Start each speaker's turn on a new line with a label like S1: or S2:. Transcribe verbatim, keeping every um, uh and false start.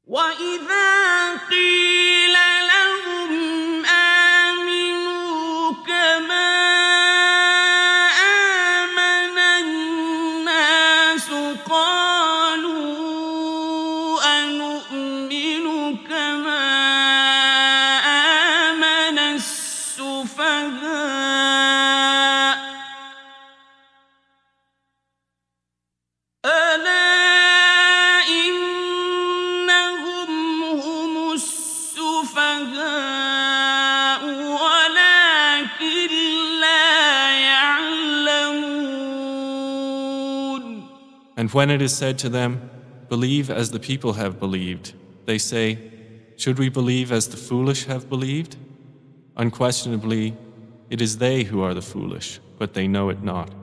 S1: وَإِذَا قِيلَ لَهُمْ آمِنُوا كَمَا آمَنَ النَّاسُ قَالُوا أَنُؤْمِنُ كَمَا آمَنَ السُّفَهَاءُ ۗ أَلَا إِنَّهُمْ هُمُ السُّفَهَاءُ وَلَٰكِن لَّا يَعْلَمُونَ.
S2: And when it is said to them, "Believe as the people have believed," they say, "Should we believe as the foolish have believed?" Unquestionably, it is they who are the foolish, but they know it not.